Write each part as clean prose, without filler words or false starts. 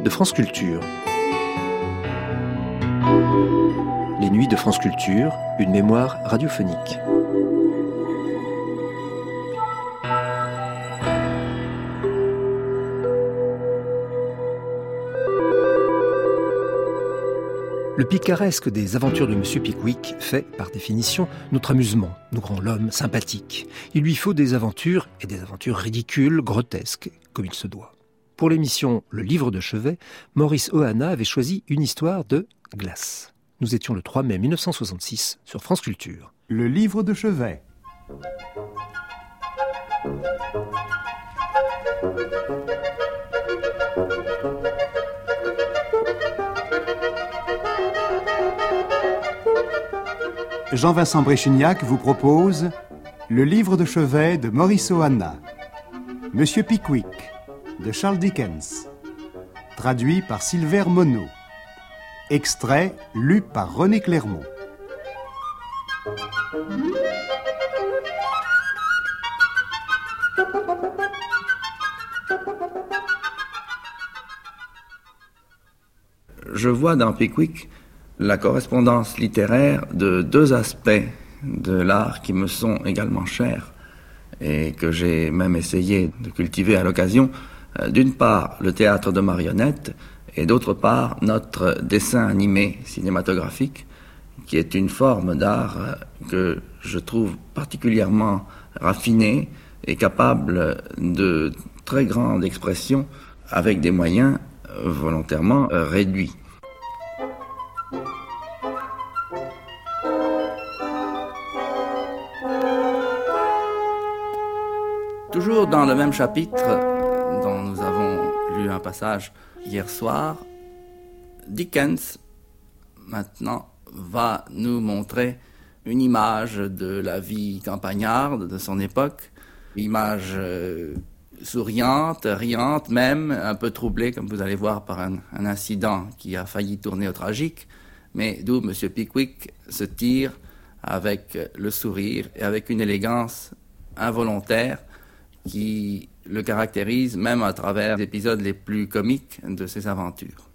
de France Culture. Les nuits de France Culture, une mémoire radiophonique. Le picaresque des aventures de Monsieur Pickwick fait, par définition, notre amusement. Nous rend l'homme sympathique. Il lui faut des aventures, et des aventures ridicules, grotesques, comme il se doit. Pour l'émission Le Livre de Chevet, Maurice Ohana avait choisi une histoire de glace. Nous étions le 3 mai 1966 sur France Culture. Le Livre de Chevet. Jean-Vincent Bréchignac vous propose Le Livre de Chevet de Maurice Ohana. Monsieur Pickwick de Charles Dickens. Traduit par Silver Monod. Extrait lu par René Clermont. Je vois dans Pickwick la correspondance littéraire de deux aspects de l'art qui me sont également chers et que j'ai même essayé de cultiver à l'occasion. D'une part, le théâtre de marionnettes et d'autre part, notre dessin animé cinématographique qui est une forme d'art que je trouve particulièrement raffinée et capable de très grande expression avec des moyens volontairement réduits. Toujours dans le même chapitre dont nous avons lu un passage hier soir, Dickens, maintenant, va nous montrer une image de la vie campagnarde de son époque, image souriante, riante même, un peu troublée, comme vous allez voir, par un incident qui a failli tourner au tragique, mais d'où M. Pickwick se tire avec le sourire et avec une élégance involontaire qui le caractérise même à travers les épisodes les plus comiques de ses aventures.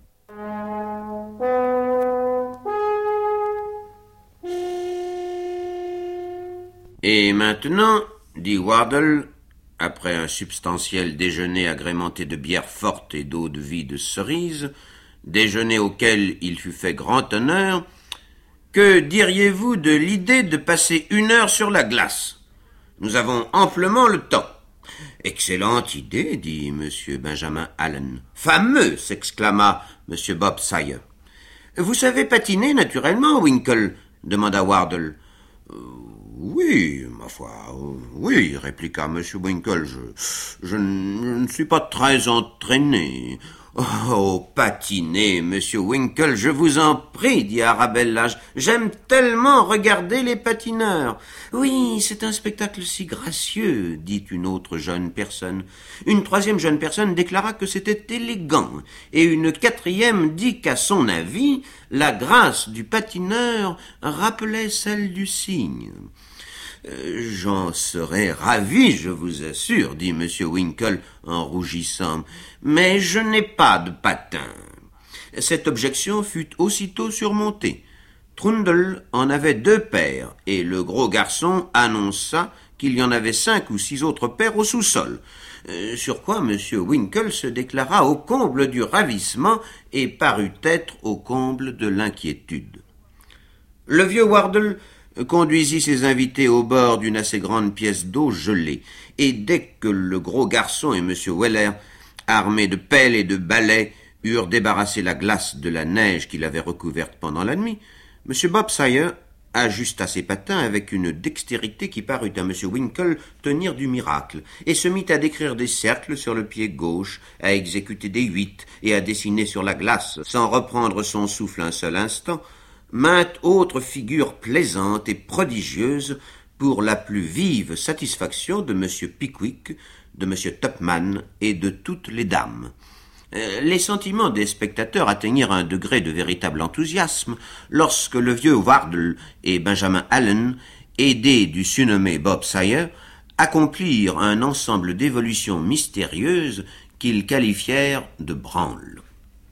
Et maintenant, dit Wardle, après un substantiel déjeuner agrémenté de bière forte et d'eau-de-vie de cerise, déjeuner auquel il fut fait grand honneur, que diriez-vous de l'idée de passer 1 heure sur la glace? Nous avons amplement le temps. Excellente idée, dit M. Benjamin Allen. Fameux, s'exclama M. Bob Sawyer. Vous savez patiner, naturellement, Winkle? Demanda Wardle. Oui, ma foi, oui, répliqua M. Winkle. Je ne suis pas très entraîné. Oh, patiner, Monsieur Winkle, je vous en prie, dit Arabella. J'aime tellement regarder les patineurs. Oui, c'est un spectacle si gracieux, dit une autre jeune personne. Une troisième jeune personne déclara que c'était élégant, et une quatrième dit qu'à son avis, la grâce du patineur rappelait celle du cygne. J'en serais ravi, je vous assure, dit M. Winkle en rougissant, mais je n'ai pas de patin. Cette objection fut aussitôt surmontée. Trundle en avait 2 paires, et le gros garçon annonça qu'il y en avait 5 ou 6 autres paires au sous-sol. Sur quoi M. Winkle se déclara au comble du ravissement et parut être au comble de l'inquiétude. Le vieux Wardle conduisit ses invités au bord d'une assez grande pièce d'eau gelée, et dès que le gros garçon et M. Weller, armés de pelles et de balais, eurent débarrassé la glace de la neige qui l'avait recouverte pendant la nuit, M. Bob Sawyer ajusta ses patins avec une dextérité qui parut à M. Winkle tenir du miracle, et se mit à décrire des cercles sur le pied gauche, à exécuter des 8 et à dessiner sur la glace, sans reprendre son souffle un seul instant, maintes autres figures plaisantes et prodigieuses pour la plus vive satisfaction de M. Pickwick, de M. Tupman et de toutes les dames. Les sentiments des spectateurs atteignirent un degré de véritable enthousiasme lorsque le vieux Wardle et Benjamin Allen, aidés du surnommé Bob Sawyer, accomplirent un ensemble d'évolutions mystérieuses qu'ils qualifièrent de branle.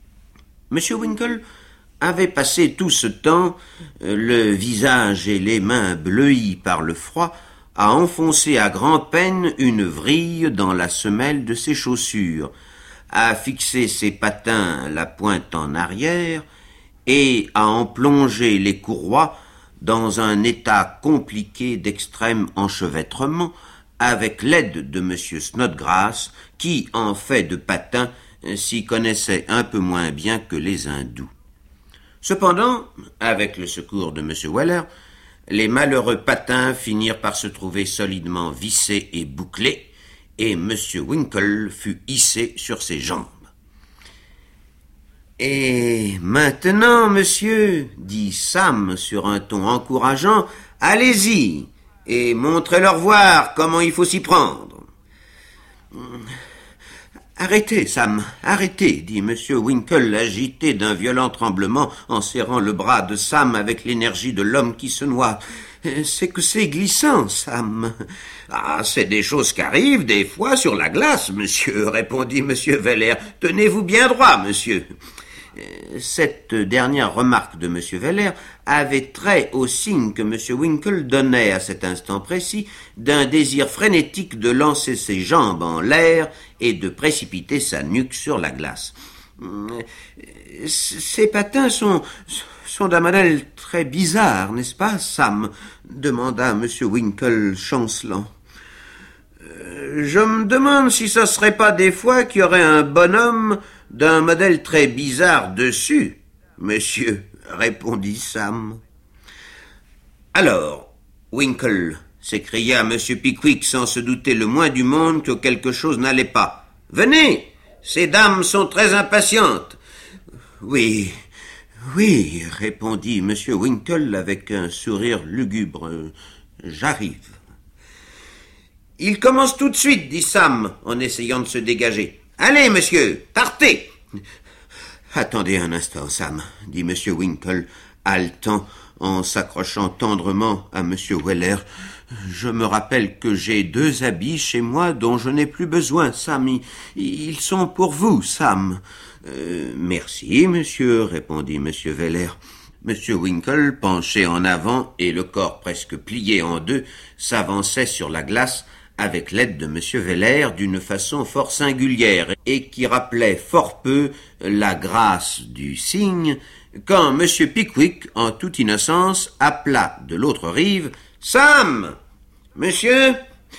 M. Winkle avait passé tout ce temps, le visage et les mains bleuis par le froid, à enfoncer à grand-peine une vrille dans la semelle de ses chaussures, à fixer ses patins la pointe en arrière et à en plonger les courroies dans un état compliqué d'extrême enchevêtrement avec l'aide de M. Snodgrass qui, en fait de patins, s'y connaissait un peu moins bien que les hindous. Cependant, avec le secours de M. Weller, les malheureux patins finirent par se trouver solidement vissés et bouclés, et M. Winkle fut hissé sur ses jambes. « Et maintenant, monsieur, dit Sam sur un ton encourageant, allez-y, et montrez-leur voir comment il faut s'y prendre. » « Arrêtez, Sam, arrêtez, dit M. Winkle, agité d'un violent tremblement en serrant le bras de Sam avec l'énergie de l'homme qui se noie. C'est que c'est glissant, Sam. Ah, c'est des choses qui arrivent des fois sur la glace, monsieur, répondit M. Weller. Tenez-vous bien droit, monsieur. Cette dernière remarque de M. Weller avait trait au signe que M. Winkle donnait à cet instant précis d'un désir frénétique de lancer ses jambes en l'air et de précipiter sa nuque sur la glace. « Ces patins sont d'un modèle très bizarre, n'est-ce pas, Sam ?» demanda M. Winkle chancelant. Je me demande si ce serait pas des fois qu'il y aurait un bonhomme d'un modèle très bizarre dessus, monsieur, répondit Sam. Alors, Winkle, s'écria M. Pickwick sans se douter le moins du monde que quelque chose n'allait pas. Venez, ces dames sont très impatientes. Oui, répondit M. Winkle avec un sourire lugubre. J'arrive. Il commence tout de suite, dit Sam, en essayant de se dégager. Allez, monsieur, partez. Attendez un instant, Sam, dit M. Winkle, haletant en s'accrochant tendrement à M. Weller. Je me rappelle que j'ai 2 habits chez moi dont je n'ai plus besoin, Sam. Ils sont pour vous, Sam. Merci, monsieur, répondit M. Weller. M. Winkle, penché en avant et le corps presque plié en deux, s'avançait sur la glace avec l'aide de M. Weller d'une façon fort singulière et qui rappelait fort peu la grâce du cygne, quand M. Pickwick, en toute innocence, appela de l'autre rive « Sam! Monsieur!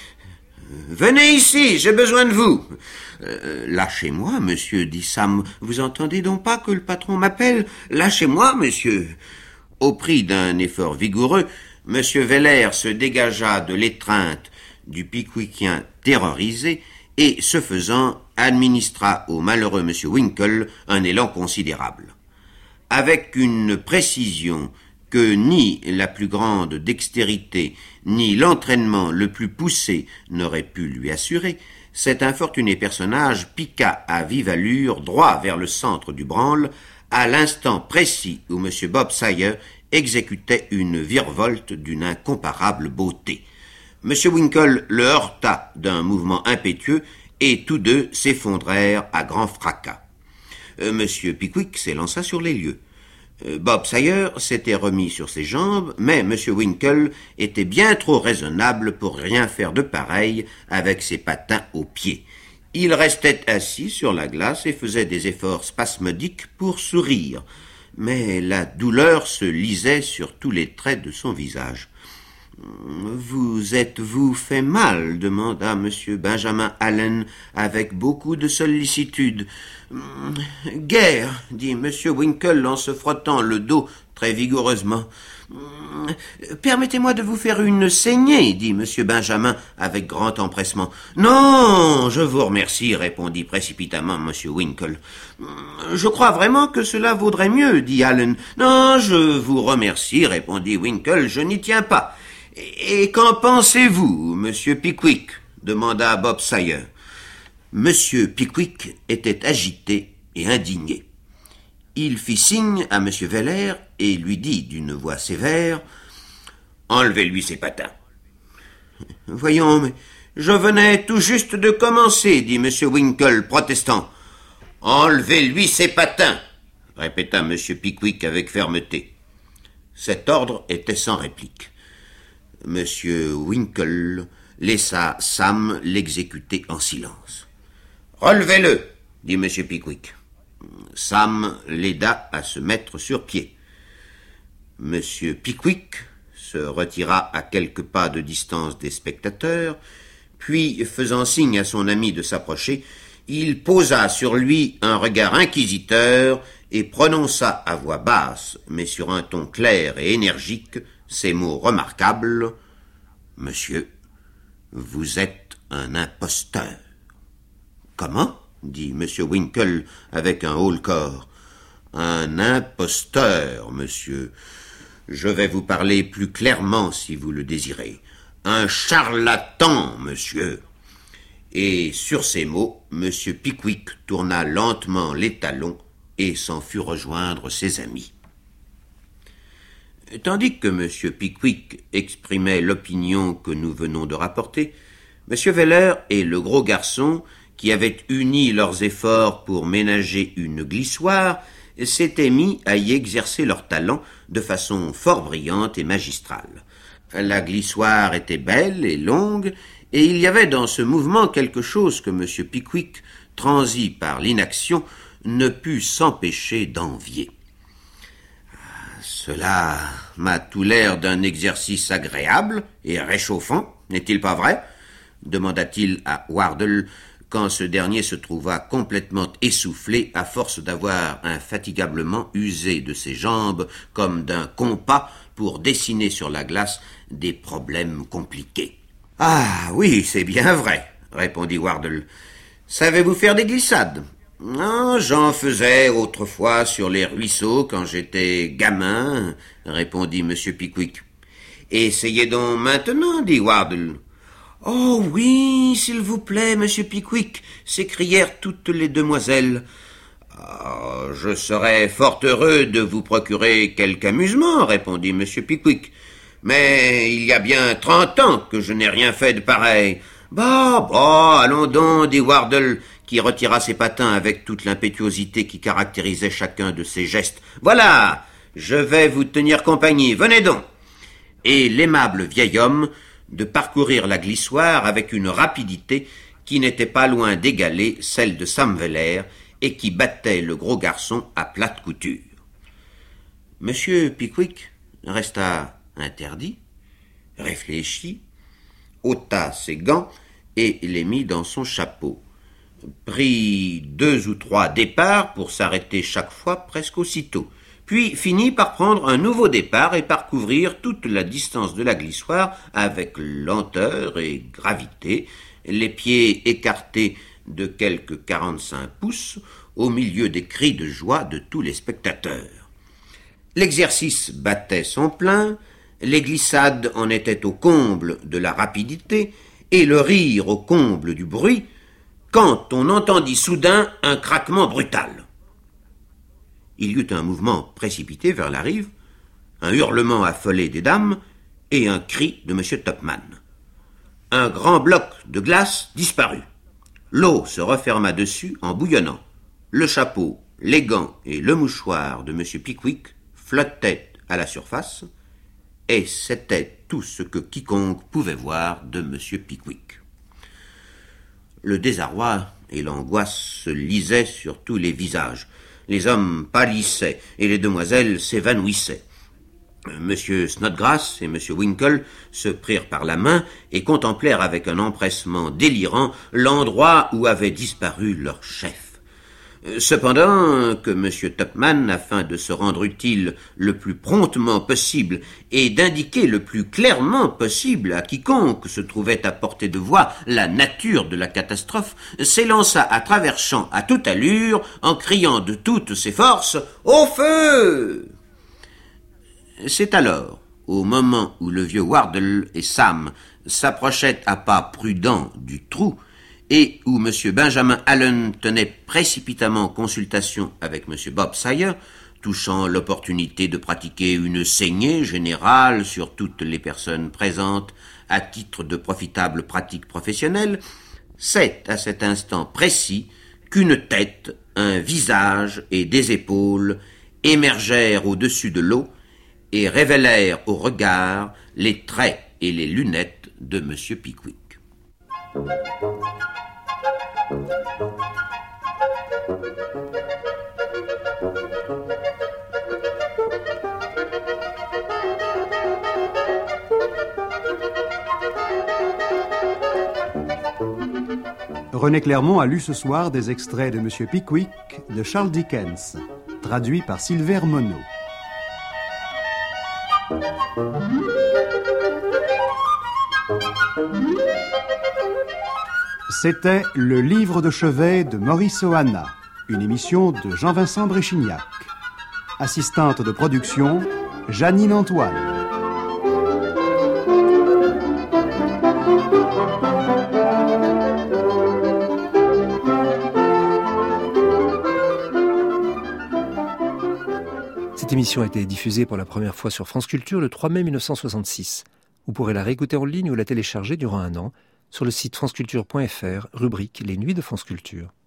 Venez ici, j'ai besoin de vous !» Lâchez-moi, monsieur, dit Sam. Vous entendez donc pas que le patron m'appelle? Lâchez-moi, monsieur. Au prix d'un effort vigoureux, M. Weller se dégagea de l'étreinte du Pickwickien terrorisé et, ce faisant, administra au malheureux M. Winkle un élan considérable. Avec une précision que ni la plus grande dextérité ni l'entraînement le plus poussé n'auraient pu lui assurer, cet infortuné personnage piqua à vive allure droit vers le centre du branle à l'instant précis où M. Bob Sawyer exécutait une virevolte d'une incomparable beauté. M. Winkle le heurta d'un mouvement impétueux et tous deux s'effondrèrent à grand fracas. M. Pickwick s'élança sur les lieux. Bob Sawyer s'était remis sur ses jambes, mais M. Winkle était bien trop raisonnable pour rien faire de pareil avec ses patins aux pieds. Il restait assis sur la glace et faisait des efforts spasmodiques pour sourire, mais la douleur se lisait sur tous les traits de son visage. « Vous êtes-vous fait mal ?» demanda M. Benjamin Allen avec beaucoup de sollicitude. « Guère, dit M. Winkle en se frottant le dos très vigoureusement. « Permettez-moi de vous faire une saignée, dit M. Benjamin avec grand empressement. « Non, je vous remercie, répondit précipitamment M. Winkle. « Je crois vraiment que cela vaudrait mieux, dit Allen. « Non, je vous remercie, répondit Winkle, je n'y tiens pas. » Et qu'en pensez-vous, monsieur Pickwick? Demanda Bob Sawyer. Monsieur Pickwick était agité et indigné. Il fit signe à M. Weller et lui dit d'une voix sévère « Enlevez-lui ses patins. »« Voyons, mais je venais tout juste de commencer, dit M. Winkle, protestant. « Enlevez-lui ses patins, répéta M. Pickwick avec fermeté. Cet ordre était sans réplique. M. Winkle laissa Sam l'exécuter en silence. « Relevez-le !» dit M. Pickwick. Sam l'aida à se mettre sur pied. M. Pickwick se retira à quelques pas de distance des spectateurs, puis, faisant signe à son ami de s'approcher, il posa sur lui un regard inquisiteur et prononça à voix basse, mais sur un ton clair et énergique, ces mots remarquables. « Monsieur, vous êtes un imposteur. » « Comment ?» dit M. Winkle avec un haut-le-corps. « Un imposteur, monsieur. Je vais vous parler plus clairement si vous le désirez. Un charlatan, monsieur. » Et sur ces mots, M. Pickwick tourna lentement les talons et s'en fut rejoindre ses amis. Tandis que M. Pickwick exprimait l'opinion que nous venons de rapporter, M. Weller et le gros garçon, qui avaient uni leurs efforts pour ménager une glissoire, s'étaient mis à y exercer leur talent de façon fort brillante et magistrale. La glissoire était belle et longue, et il y avait dans ce mouvement quelque chose que M. Pickwick, transi par l'inaction, ne put s'empêcher d'envier. « Cela m'a tout l'air d'un exercice agréable et réchauffant, n'est-il pas vrai ?» demanda-t-il à Wardle, quand ce dernier se trouva complètement essoufflé à force d'avoir infatigablement usé de ses jambes comme d'un compas pour dessiner sur la glace des problèmes compliqués. « Ah oui, c'est bien vrai, » répondit Wardle. « Savez-vous faire des glissades ? » « Ah, j'en faisais autrefois sur les ruisseaux quand j'étais gamin, » répondit M. Pickwick. « Essayez donc maintenant, dit Wardle. »« Oh oui, s'il vous plaît, monsieur Pickwick, » s'écrièrent toutes les demoiselles. « Ah, je serais fort heureux de vous procurer quelque amusement, » répondit monsieur Pickwick. « Mais il y a bien 30 ans que je n'ai rien fait de pareil. »« Bah, allons donc, dit Wardle, qui retira ses patins avec toute l'impétuosité qui caractérisait chacun de ses gestes. « Voilà, je vais vous tenir compagnie, venez donc !» Et l'aimable vieil homme de parcourir la glissoire avec une rapidité qui n'était pas loin d'égaler celle de Sam Weller et qui battait le gros garçon à plate couture. Monsieur Pickwick resta interdit, réfléchit, ôta ses gants et les mit dans son chapeau, prit 2 ou 3 départs pour s'arrêter chaque fois presque aussitôt, puis finit par prendre un nouveau départ et parcourir toute la distance de la glissoire avec lenteur et gravité, les pieds écartés de quelques 45 pouces, au milieu des cris de joie de tous les spectateurs. L'exercice battait son plein, les glissades en étaient au comble de la rapidité et le rire au comble du bruit, quand on entendit soudain un craquement brutal. Il y eut un mouvement précipité vers la rive, un hurlement affolé des dames et un cri de M. Tupman. Un grand bloc de glace disparut. L'eau se referma dessus en bouillonnant. Le chapeau, les gants et le mouchoir de M. Pickwick flottaient à la surface, et c'était tout ce que quiconque pouvait voir de M. Pickwick. Le désarroi et l'angoisse se lisaient sur tous les visages. Les hommes pâlissaient et les demoiselles s'évanouissaient. M. Snodgrass et M. Winkle se prirent par la main et contemplèrent avec un empressement délirant l'endroit où avait disparu leur chef. Cependant que M. Tupman, afin de se rendre utile le plus promptement possible et d'indiquer le plus clairement possible à quiconque se trouvait à portée de voix la nature de la catastrophe, s'élança à travers champs à toute allure en criant de toutes ses forces « Au feu !» C'est alors, au moment où le vieux Wardle et Sam s'approchaient à pas prudents du trou, et où M. Benjamin Allen tenait précipitamment consultation avec M. Bob Sawyer, touchant l'opportunité de pratiquer une saignée générale sur toutes les personnes présentes à titre de profitable pratique professionnelle, c'est à cet instant précis qu'une tête, un visage et des épaules émergèrent au-dessus de l'eau et révélèrent au regard les traits et les lunettes de M. Pickwick. René Clermont a lu ce soir des extraits de M. Pickwick de Charles Dickens, traduit par Silver Monod. C'était Le livre de chevet de Maurice Ohana, une émission de Jean-Vincent Bréchignac. Assistante de production, Janine Antoine. Cette émission a été diffusée pour la première fois sur France Culture le 3 mai 1966. Vous pourrez la réécouter en ligne ou la télécharger durant un an sur le site franceculture.fr, rubrique Les Nuits de France Culture.